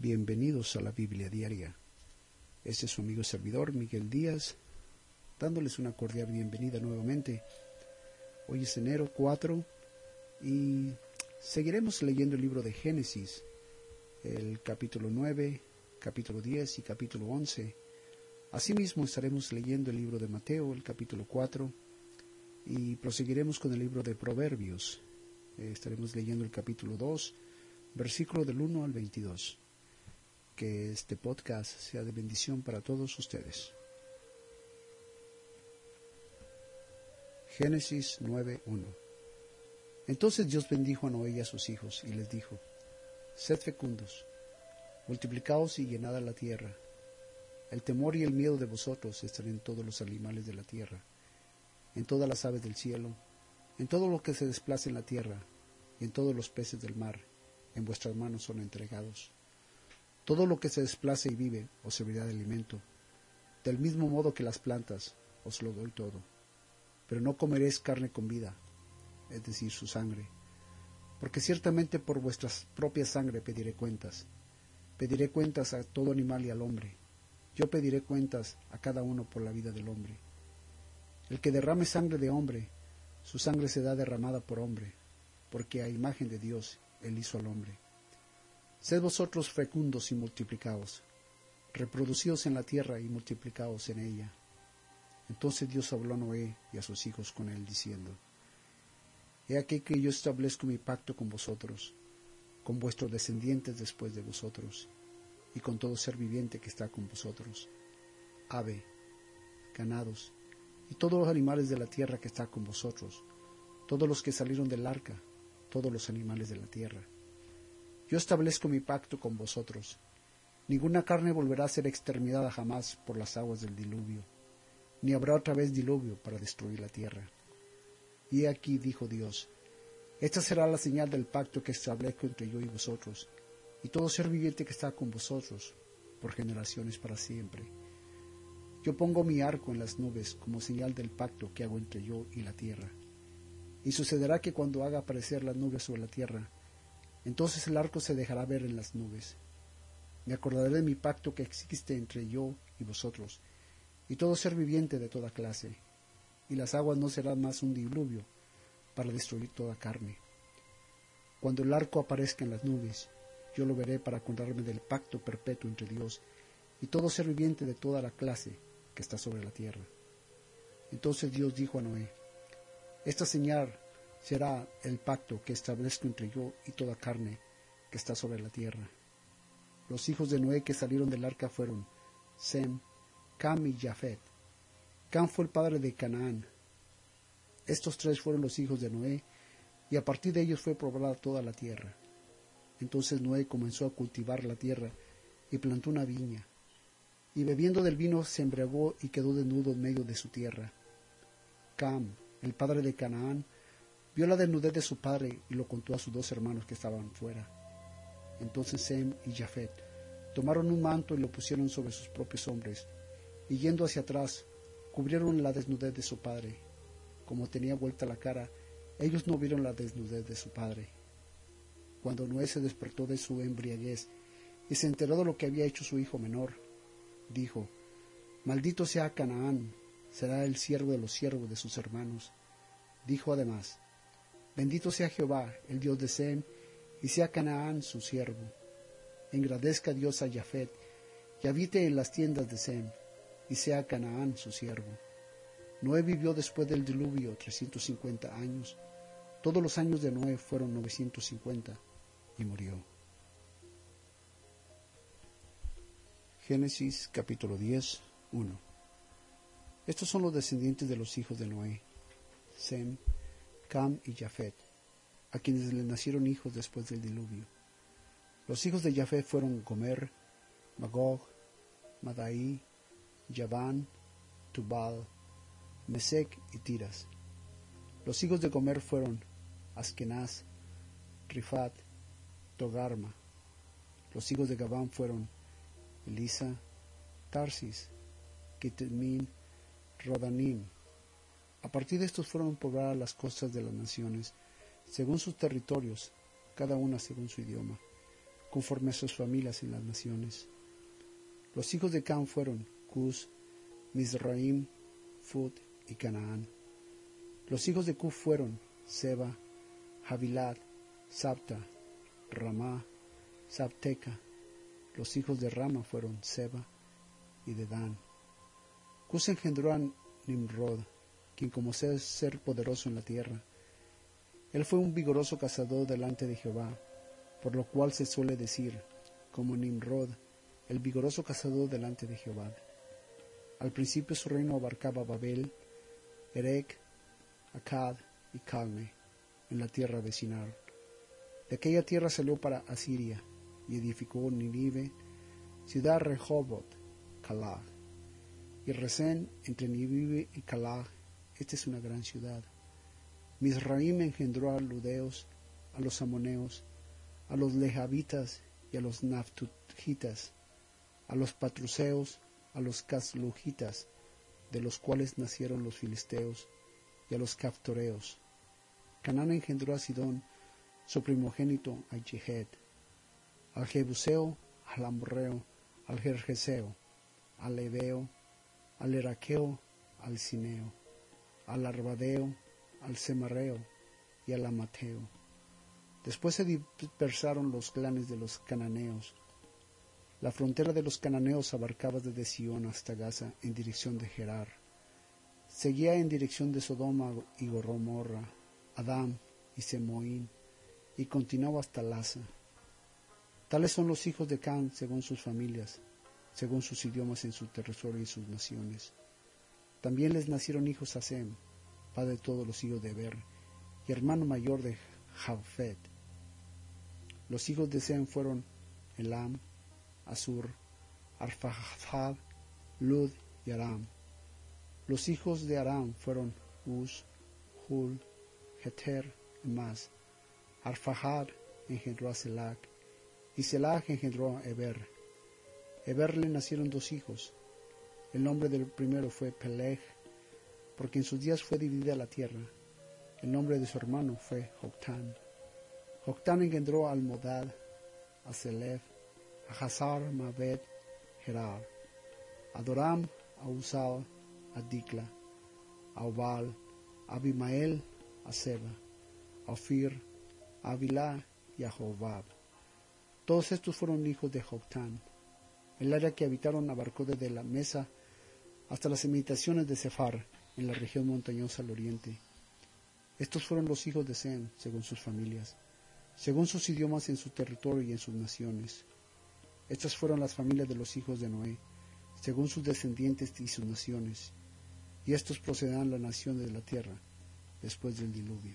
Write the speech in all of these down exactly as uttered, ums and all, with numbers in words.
Bienvenidos a la Biblia Diaria. Este es su amigo servidor Miguel Díaz, dándoles una cordial bienvenida nuevamente. Hoy es enero cuatro y seguiremos leyendo el libro de Génesis, el capítulo nueve, capítulo diez y capítulo once. Asimismo estaremos leyendo el libro de Mateo, el capítulo cuatro, y proseguiremos con el libro de Proverbios. Eh, estaremos leyendo el capítulo dos, versículo del uno al veintidós. Que este podcast sea de bendición para todos ustedes. Génesis nueve uno. Entonces Dios bendijo a Noé y a sus hijos, y les dijo: Sed fecundos, multiplicaos y llenad la tierra. El temor y el miedo de vosotros están en todos los animales de la tierra, en todas las aves del cielo, en todo lo que se desplaza en la tierra, y en todos los peces del mar, en vuestras manos son entregados. Todo lo que se desplace y vive os servirá de alimento. Del mismo modo que las plantas, os lo doy todo. Pero no comeréis carne con vida, es decir, su sangre. Porque ciertamente por vuestra propia sangre pediré cuentas. Pediré cuentas a todo animal y al hombre. Yo pediré cuentas a cada uno por la vida del hombre. El que derrame sangre de hombre, su sangre será derramada por hombre, porque a imagen de Dios él hizo al hombre. Sed vosotros fecundos y multiplicaos, reproducíos en la tierra y multiplicaos en ella. Entonces Dios habló a Noé y a sus hijos con él, diciendo: He aquí que yo establezco mi pacto con vosotros, con vuestros descendientes después de vosotros, y con todo ser viviente que está con vosotros, ave, ganados, y todos los animales de la tierra que está con vosotros, todos los que salieron del arca, todos los animales de la tierra. Yo establezco mi pacto con vosotros. Ninguna carne volverá a ser exterminada jamás por las aguas del diluvio, ni habrá otra vez diluvio para destruir la tierra. Y he aquí, dijo Dios, esta será la señal del pacto que establezco entre yo y vosotros, y todo ser viviente que está con vosotros, por generaciones para siempre. Yo pongo mi arco en las nubes como señal del pacto que hago entre yo y la tierra. Y sucederá que cuando haga aparecer las nubes sobre la tierra, entonces el arco se dejará ver en las nubes. Me acordaré de mi pacto que existe entre yo y vosotros, y todo ser viviente de toda clase, y las aguas no serán más un diluvio para destruir toda carne. Cuando el arco aparezca en las nubes, yo lo veré para acordarme del pacto perpetuo entre Dios y todo ser viviente de toda la clase que está sobre la tierra. Entonces Dios dijo a Noé: Esta señal será el pacto que establezco entre yo y toda carne que está sobre la tierra. Los hijos de Noé que salieron del arca fueron Sem, Cam y Jafet. Cam fue el padre de Canaán. Estos tres fueron los hijos de Noé, y a partir de ellos fue poblada toda la tierra. Entonces Noé comenzó a cultivar la tierra y plantó una viña, y bebiendo del vino se embriagó y quedó desnudo en medio de su tierra. Cam, el padre de Canaán, vio la desnudez de su padre y lo contó a sus dos hermanos que estaban fuera. Entonces Sem y Jafet tomaron un manto y lo pusieron sobre sus propios hombres, y yendo hacia atrás, cubrieron la desnudez de su padre. Como tenía vuelta la cara, ellos no vieron la desnudez de su padre. Cuando Noé se despertó de su embriaguez y se enteró de lo que había hecho su hijo menor, dijo: Maldito sea Canaán, será el siervo de los siervos de sus hermanos. Dijo además: Bendito sea Jehová, el Dios de Sem, y sea Canaán su siervo. Engrandezca Dios a Jafet, y habite en las tiendas de Sem, y sea Canaán su siervo. Noé vivió después del diluvio trescientos cincuenta años. Todos los años de Noé fueron novecientos cincuenta, y murió. Génesis capítulo diez, uno. Estos son los descendientes de los hijos de Noé: Sem, Cam y Jafet, a quienes le nacieron hijos después del diluvio. Los hijos de Jafet fueron Gomer, Magog, Madai, Javán, Tubal, Mesec y Tiras. Los hijos de Gomer fueron Askenaz, Rifat, Togarma. Los hijos de Gabán fueron Elisa, Tarsis, Kitmín, Rodanim. A partir de estos fueron pobladas las costas de las naciones, según sus territorios, cada una según su idioma. conforme a sus familias en las naciones. Los hijos de Cam fueron Cus, Mizraim, Fut y Canaán. Los hijos de Cuf fueron Seba, Havilat, Sabta, Ramá, Sabteca. Los hijos de Rama fueron Seba y Dedán. Cus engendró a Nimrod, quien como ser, ser poderoso en la tierra. Él fue un vigoroso cazador delante de Jehová, por lo cual se suele decir, como Nimrod, el vigoroso cazador delante de Jehová. Al principio su reino abarcaba Babel, Erec, Akkad y Calne, en la tierra vecinal. De aquella tierra salió para Asiria, y edificó Nínive, ciudad Rehoboth, Calag, y Resén entre Nínive y Calag. Esta es una gran ciudad. Mizraim engendró a los ludeos, a los amoneos, a los lejabitas y a los naftutitas, a los patruseos, a los caslujitas, de los cuales nacieron los filisteos, y a los caftoreos. Canaán engendró a Sidón, su primogénito, a Jehed, al Jebuseo, al Amorreo, al Gergeseo, al Ebeo, al Eraqueo, al Cineo, al Arbadeo, al Semarreo y al Amateo. Después se dispersaron los clanes de los cananeos. La frontera de los cananeos abarcaba desde Sión hasta Gaza en dirección de Gerar. Seguía en dirección de Sodoma y Gomorra, Adám y Semoín, y continuaba hasta Lasa. Tales son los hijos de Cam según sus familias, según sus idiomas en su territorio y sus naciones. También les nacieron hijos a Sem, padre de todos los hijos de Eber, y hermano mayor de Jafet. Los hijos de Sem fueron Elam, Asur, Arfaxad, Lud y Aram. Los hijos de Aram fueron Uz, Hul, Heter y Mas. Arfaxad engendró a Selac, y Selac engendró a Eber. Eber le nacieron dos hijos. El nombre del primero fue Peleg, porque en sus días fue dividida la tierra. El nombre de su hermano fue Joctán. Joctán engendró a Almodad, a Selef, a Hazar, Mabed, Gerar, a Doram, a Uzal, a Dikla, a Obal, a Abimael, a Seba, a Ofir, a Avilá y a Jobab. Todos estos fueron hijos de Joctán. El área que habitaron abarcó desde la Mesa hasta las imitaciones de Sefar, en la región montañosa al oriente. Estos fueron los hijos de Sem, según sus familias, según sus idiomas en su territorio y en sus naciones. Estas fueron las familias de los hijos de Noé, según sus descendientes y sus naciones, y estos procederán las naciones de la tierra después del diluvio.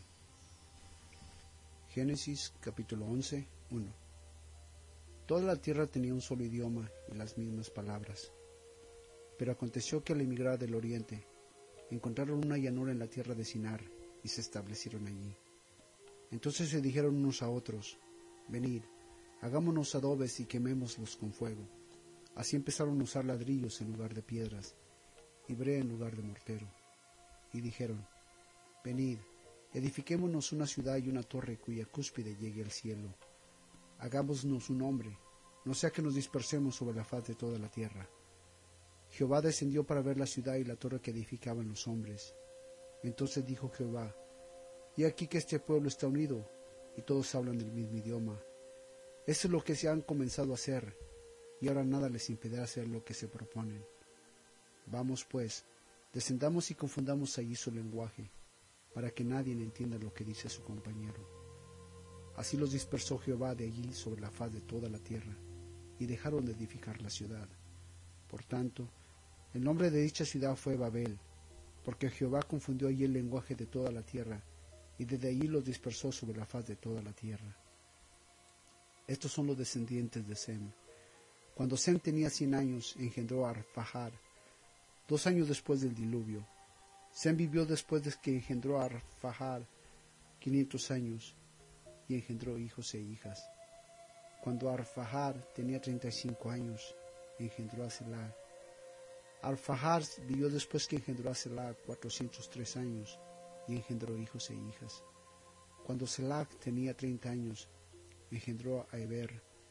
Génesis capítulo once, uno. Toda la tierra tenía un solo idioma y las mismas palabras. Pero aconteció que al emigrar del oriente, encontraron una llanura en la tierra de Sinar, y se establecieron allí. Entonces se dijeron unos a otros, venid, hagámonos adobes y quemémoslos con fuego. Así empezaron a usar ladrillos en lugar de piedras, y brea en lugar de mortero. Y dijeron, venid, edifiquémonos una ciudad y una torre cuya cúspide llegue al cielo. Hagámonos un nombre, no sea que nos dispersemos sobre la faz de toda la tierra. Jehová descendió para ver la ciudad y la torre que edificaban los hombres. Entonces dijo Jehová, y aquí que este pueblo está unido, y todos hablan el mismo idioma. Eso es lo que se han comenzado a hacer, y ahora nada les impedirá hacer lo que se proponen. Vamos pues, descendamos y confundamos allí su lenguaje, para que nadie entienda lo que dice su compañero. Así los dispersó Jehová de allí sobre la faz de toda la tierra, y dejaron de edificar la ciudad. Por tanto, el nombre de dicha ciudad fue Babel, porque Jehová confundió allí el lenguaje de toda la tierra, y desde allí los dispersó sobre la faz de toda la tierra. Estos son los descendientes de Sem. Cuando Sem tenía cien años, engendró a Arfaxad, dos años después del diluvio. Sem vivió después de que engendró a Arfaxad quinientos años, y engendró hijos e hijas. Cuando Arfaxad tenía treinta y cinco años, engendró a Selah. Arfaxad vivió después que engendró a Selah cuatrocientos tres años, y engendró hijos e hijas. Cuando Selah tenía treinta años, engendró a Eber.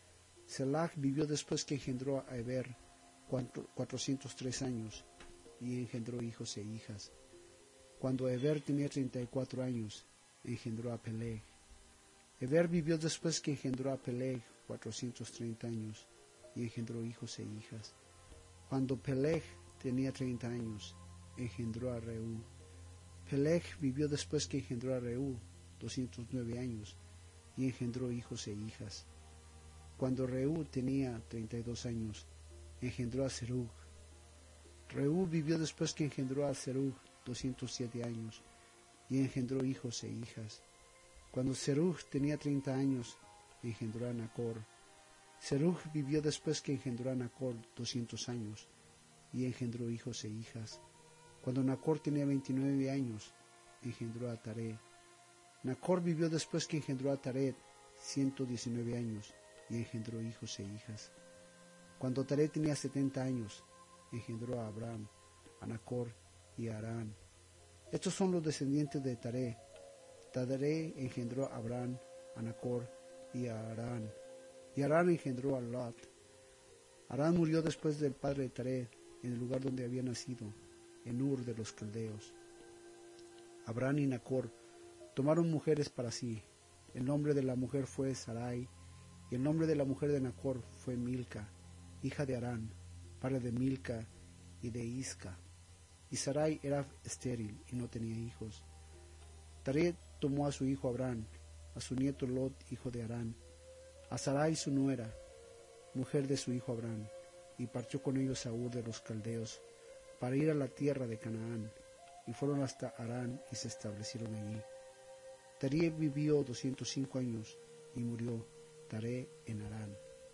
Selah vivió después que engendró a Eber cuatrocientos tres años y engendró hijos e hijas. Cuando Eber tenía treinta y cuatro años, engendró a Peleg. Eber vivió después que engendró a Peleg cuatrocientos treinta años y engendró hijos e hijas. Cuando Peleg tenía treinta años, engendró a Reú. Peleg vivió después que engendró a Reú doscientos nueve años y engendró hijos e hijas. Cuando Reú tenía treinta y dos años, engendró a Serug. Reú vivió después que engendró a Serug doscientos siete años y engendró hijos e hijas. Cuando Serug tenía treinta años, engendró a Nacor. Serug vivió después que engendró a Nacor doscientos años y engendró hijos e hijas. Cuando Nacor tenía veintinueve años, engendró a Tared. Nacor vivió después que engendró a Tared ciento diecinueve años y engendró hijos e hijas. Cuando Tared tenía setenta años, engendró a Abraham, a Nacor y a Harán. Estos son los descendientes de Tared. Tared engendró a Abraham, a Nacor y a Harán. Y Harán engendró a Lot. Harán murió después del padre de Tared, en el lugar donde había nacido, en Ur de los Caldeos. Abraham y Nacor tomaron mujeres para sí. El nombre de la mujer fue Sarai, y el nombre de la mujer de Nacor fue Milca, hija de Harán, padre de Milca y de Isca. Y Sarai era estéril y no tenía hijos. Tared tomó a su hijo Abraham, a su nieto Lot, hijo de Harán, a Sarai su nuera, mujer de su hijo Abraham, y partió con ellos a Ur de los Caldeos, para ir a la tierra de Canaán, y fueron hasta Harán y se establecieron allí. Tared vivió doscientos cinco años y murió Tared en Harán.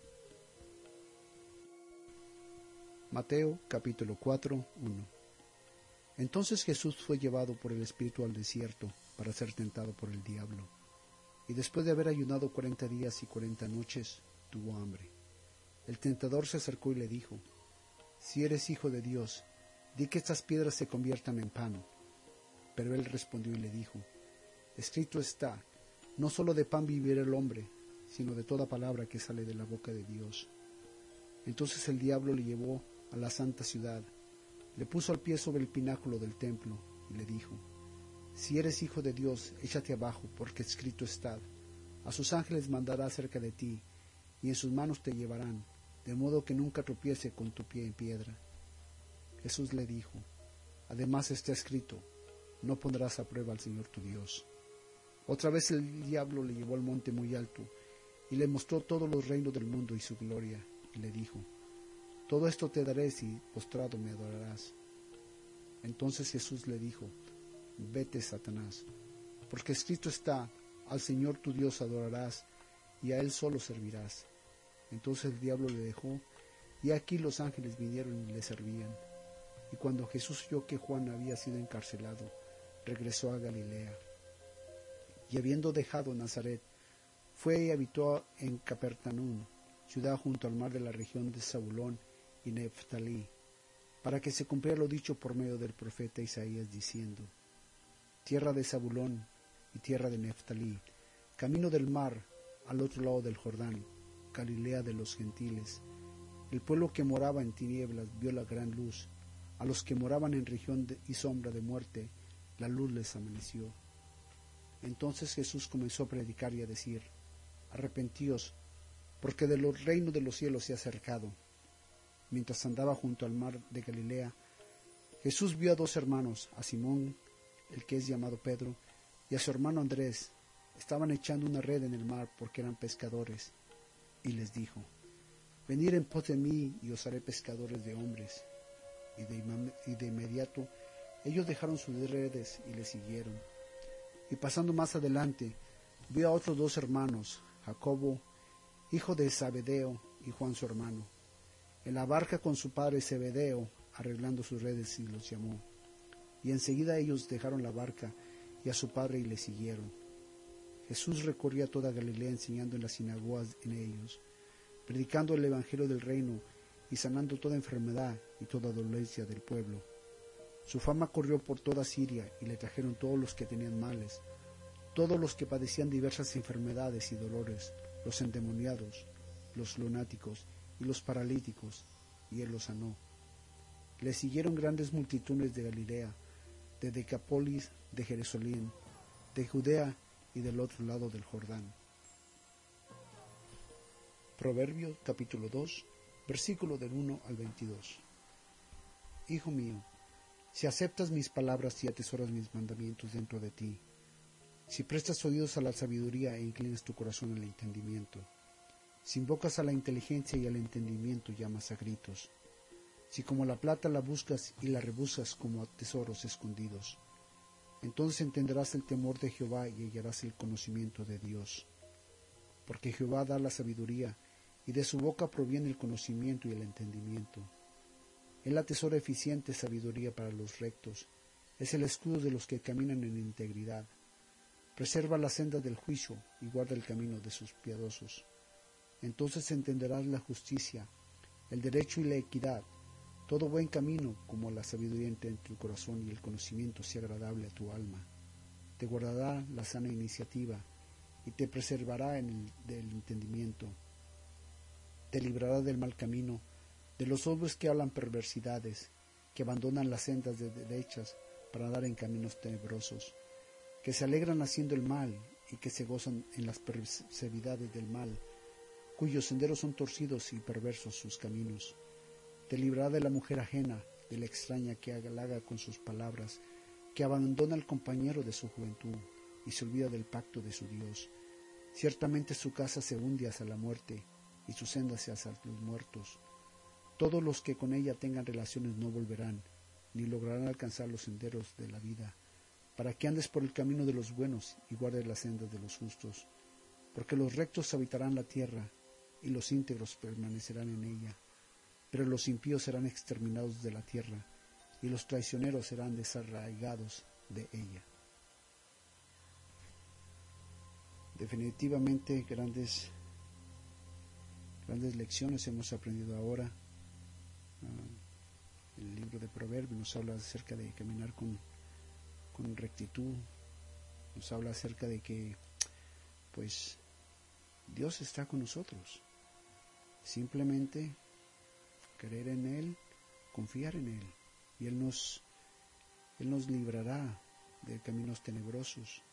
Mateo capítulo cuatro, uno. Entonces Jesús fue llevado por el Espíritu al desierto para ser tentado por el diablo, y después de haber ayunado cuarenta días y cuarenta noches, tuvo hambre. El tentador se acercó y le dijo: Si eres hijo de Dios, di que estas piedras se conviertan en pan. Pero él respondió y le dijo: Escrito está, no solo de pan vivirá el hombre, sino de toda palabra que sale de la boca de Dios. Entonces el diablo le llevó a la santa ciudad, le puso al pie sobre el pináculo del templo y le dijo: Si eres hijo de Dios, échate abajo, porque escrito está: A sus ángeles mandará cerca de ti, y en sus manos te llevarán, de modo que nunca tropiece con tu pie en piedra. Jesús le dijo: Además está escrito: No pondrás a prueba al Señor tu Dios. Otra vez el diablo le llevó al monte muy alto, y le mostró todos los reinos del mundo y su gloria, y le dijo: Todo esto te daré si postrado me adorarás. Entonces Jesús le dijo: Vete, Satanás, porque escrito está: Al Señor tu Dios adorarás, y a Él solo servirás. Entonces el diablo le dejó, y aquí los ángeles vinieron y le servían. Y cuando Jesús oyó que Juan había sido encarcelado, regresó a Galilea. Y habiendo dejado Nazaret, fue y habitó en Capernaum, ciudad junto al mar de la región de Zabulón y Neftalí, para que se cumpliera lo dicho por medio del profeta Isaías, diciendo: Tierra de Zabulón y tierra de Neftalí, camino del mar, al otro lado del Jordán, Galilea de los gentiles. El pueblo que moraba en tinieblas vio la gran luz. A los que moraban en región de, y sombra de muerte, la luz les amaneció. Entonces Jesús comenzó a predicar y a decir: Arrepentíos, porque de los reinos de los cielos se ha acercado. Mientras andaba junto al mar de Galilea, Jesús vio a dos hermanos, a Simón, el que es llamado Pedro, y a su hermano Andrés. Estaban echando una red en el mar porque eran pescadores. Y les dijo: Venid en pos de mí y os haré pescadores de hombres. Y de, y de inmediato ellos dejaron sus redes y le siguieron. Y pasando más adelante, vio a otros dos hermanos, Jacobo, hijo de Zebedeo, y Juan su hermano, en la barca con su padre Zebedeo, arreglando sus redes, y los llamó. Y enseguida ellos dejaron la barca y a su padre y le siguieron. Jesús recorría toda Galilea enseñando en las sinagogas en ellos, predicando el evangelio del reino y sanando toda enfermedad y toda dolencia del pueblo. Su fama corrió por toda Siria y le trajeron todos los que tenían males, todos los que padecían diversas enfermedades y dolores, los endemoniados, los lunáticos y los paralíticos, y él los sanó. Le siguieron grandes multitudes de Galilea, de Decápolis, de Jerusalén, de Judea y del otro lado del Jordán. Proverbios capítulo dos, versículo del uno al veintidós. Hijo mío, si aceptas mis palabras y atesoras mis mandamientos dentro de ti, si prestas oídos a la sabiduría e inclinas tu corazón al entendimiento, si invocas a la inteligencia y al entendimiento llamas a gritos, si como la plata la buscas y la rebuscas como a tesoros escondidos, entonces entenderás el temor de Jehová y hallarás el conocimiento de Dios. Porque Jehová da la sabiduría, y de su boca proviene el conocimiento y el entendimiento. Él atesora eficiente sabiduría para los rectos, es el escudo de los que caminan en integridad. Preserva la senda del juicio y guarda el camino de sus piadosos. Entonces entenderás la justicia, el derecho y la equidad, todo buen camino, como la sabiduría entre en tu corazón y el conocimiento sea agradable a tu alma. Te guardará la sana iniciativa y te preservará en el, del entendimiento. Te librará del mal camino, de los hombres que hablan perversidades, que abandonan las sendas de derechas para andar en caminos tenebrosos, que se alegran haciendo el mal y que se gozan en las perversidades del mal, cuyos senderos son torcidos y perversos sus caminos. Te librará de la mujer ajena, de la extraña que halaga con sus palabras, que abandona al compañero de su juventud y se olvida del pacto de su Dios. Ciertamente su casa se hunde hacia la muerte y su senda hacia los muertos. Todos los que con ella tengan relaciones no volverán, ni lograrán alcanzar los senderos de la vida, para que andes por el camino de los buenos y guardes las sendas de los justos. Porque los rectos habitarán la tierra, y los íntegros permanecerán en ella. Pero los impíos serán exterminados de la tierra, y los traicioneros serán desarraigados de ella. Definitivamente grandes, grandes lecciones hemos aprendido ahora. Uh, el libro de Proverbios nos habla acerca de caminar con, con rectitud, nos habla acerca de que pues Dios está con nosotros. Simplemente creer en Él, confiar en Él, y Él nos, Él nos librará de caminos tenebrosos,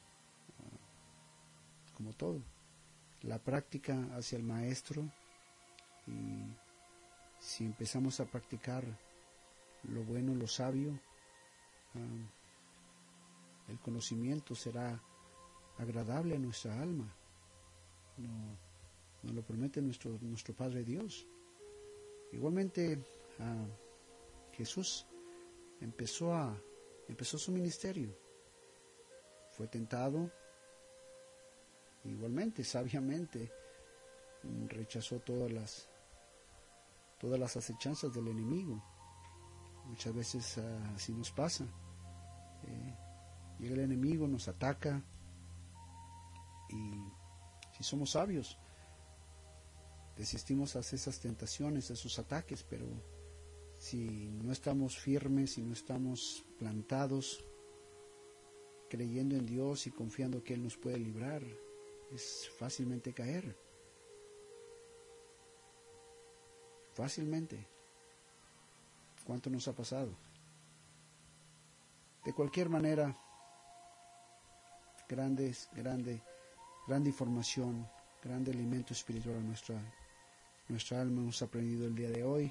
uh, como todo. La práctica hacia el Maestro, y si empezamos a practicar lo bueno, lo sabio, uh, el conocimiento será agradable a nuestra alma. No, nos lo promete nuestro, nuestro Padre Dios. Igualmente uh, Jesús empezó, a, empezó su ministerio, fue tentado, igualmente, sabiamente, rechazó todas las, todas las acechanzas del enemigo. Muchas veces uh, así nos pasa, eh, llega el enemigo, nos ataca, y si somos sabios, desistimos a esas tentaciones, a esos ataques, pero si no estamos firmes, si no estamos plantados, creyendo en Dios y confiando que Él nos puede librar, es fácilmente caer. Fácilmente. ¿Cuánto nos ha pasado? De cualquier manera, grandes, grande, grande información, grande alimento espiritual a nuestra Nuestra alma hemos aprendido el día de hoy.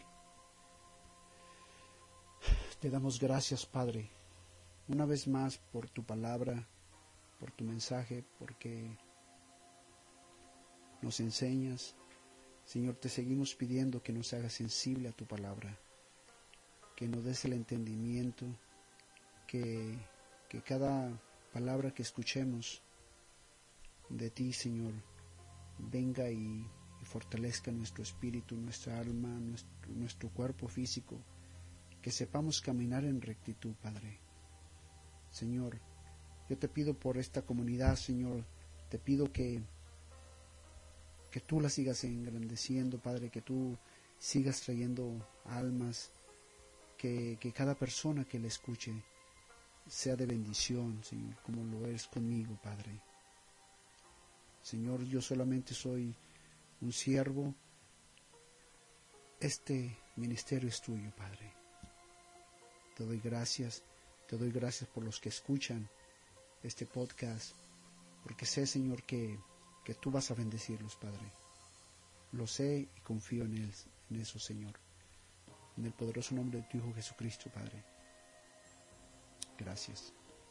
Te damos gracias, Padre, una vez más por tu palabra, por tu mensaje, porque nos enseñas. Señor, te seguimos pidiendo que nos hagas sensible a tu palabra, que nos des el entendimiento, que, que cada palabra que escuchemos de ti, Señor, venga y y fortalezca nuestro espíritu, nuestra alma, nuestro, nuestro cuerpo físico, que sepamos caminar en rectitud, Padre. Señor, yo te pido por esta comunidad, Señor, te pido que, que tú la sigas engrandeciendo, Padre, que tú sigas trayendo almas, que, que cada persona que la escuche sea de bendición, Señor, como lo eres conmigo, Padre. Señor, yo solamente soy un siervo. Este ministerio es tuyo, Padre. Te doy gracias, te doy gracias por los que escuchan este podcast, porque sé, Señor, que, que tú vas a bendecirlos, Padre. Lo sé y confío en, él, en eso, Señor. En el poderoso nombre de tu Hijo Jesucristo, Padre. Gracias.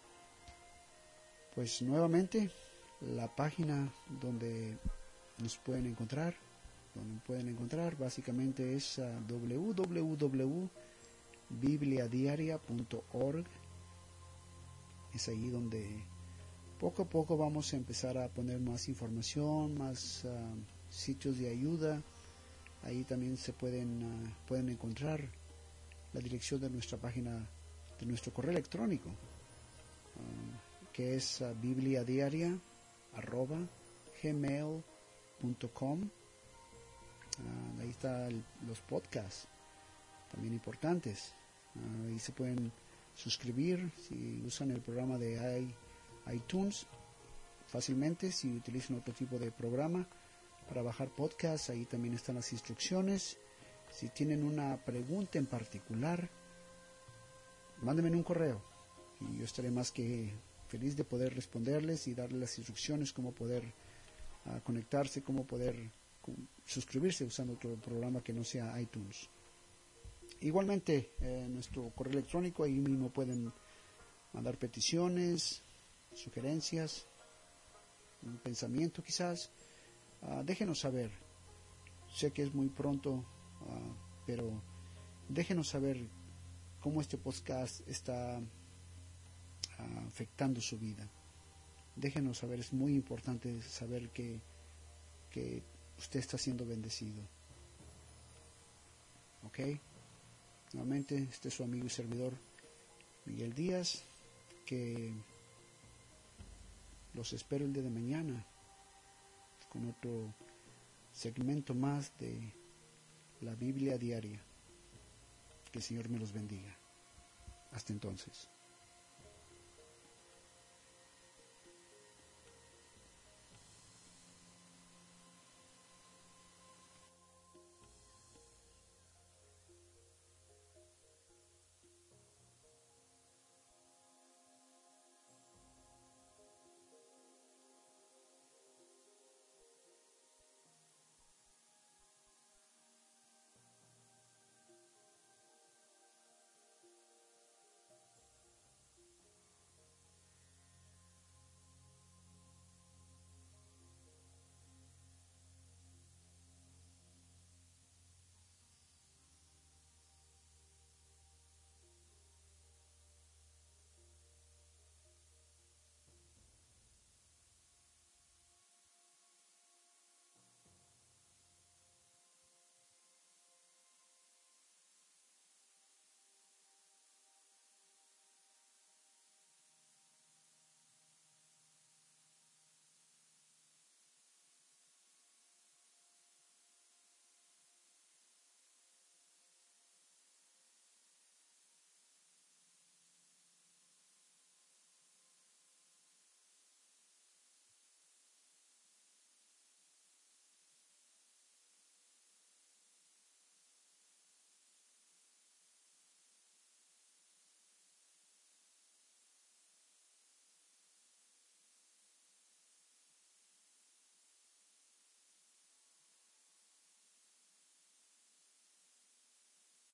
Pues nuevamente, la página donde nos pueden encontrar, donde pueden encontrar básicamente es uh, w w w punto biblia diaria punto org. Es ahí donde poco a poco vamos a empezar a poner más información, más uh, sitios de ayuda. Ahí también se pueden, uh, pueden encontrar la dirección de nuestra página, de nuestro correo electrónico, uh, que es uh, bibliadiaria arroba gmail punto com. Uh, ahí están los podcasts, también importantes. Uh, ahí se pueden suscribir si usan el programa de iTunes fácilmente. Si utilizan otro tipo de programa para bajar podcasts, ahí también están las instrucciones. Si tienen una pregunta en particular, mándenme un correo y yo estaré más que feliz de poder responderles y darles las instrucciones cómo poder uh, conectarse, cómo poder suscribirse usando otro programa que no sea iTunes. Igualmente, eh, nuestro correo electrónico, ahí mismo pueden mandar peticiones, sugerencias, un pensamiento quizás. Uh, déjenos saber. Sé que es muy pronto, uh, pero déjenos saber cómo este podcast está uh, afectando su vida. Déjenos saber, es muy importante saber que, que usted está siendo bendecido. ¿Ok? Nuevamente, este es su amigo y servidor Miguel Díaz, que los espero el día de mañana con otro segmento más de la Biblia diaria. Que el Señor me los bendiga. Hasta entonces.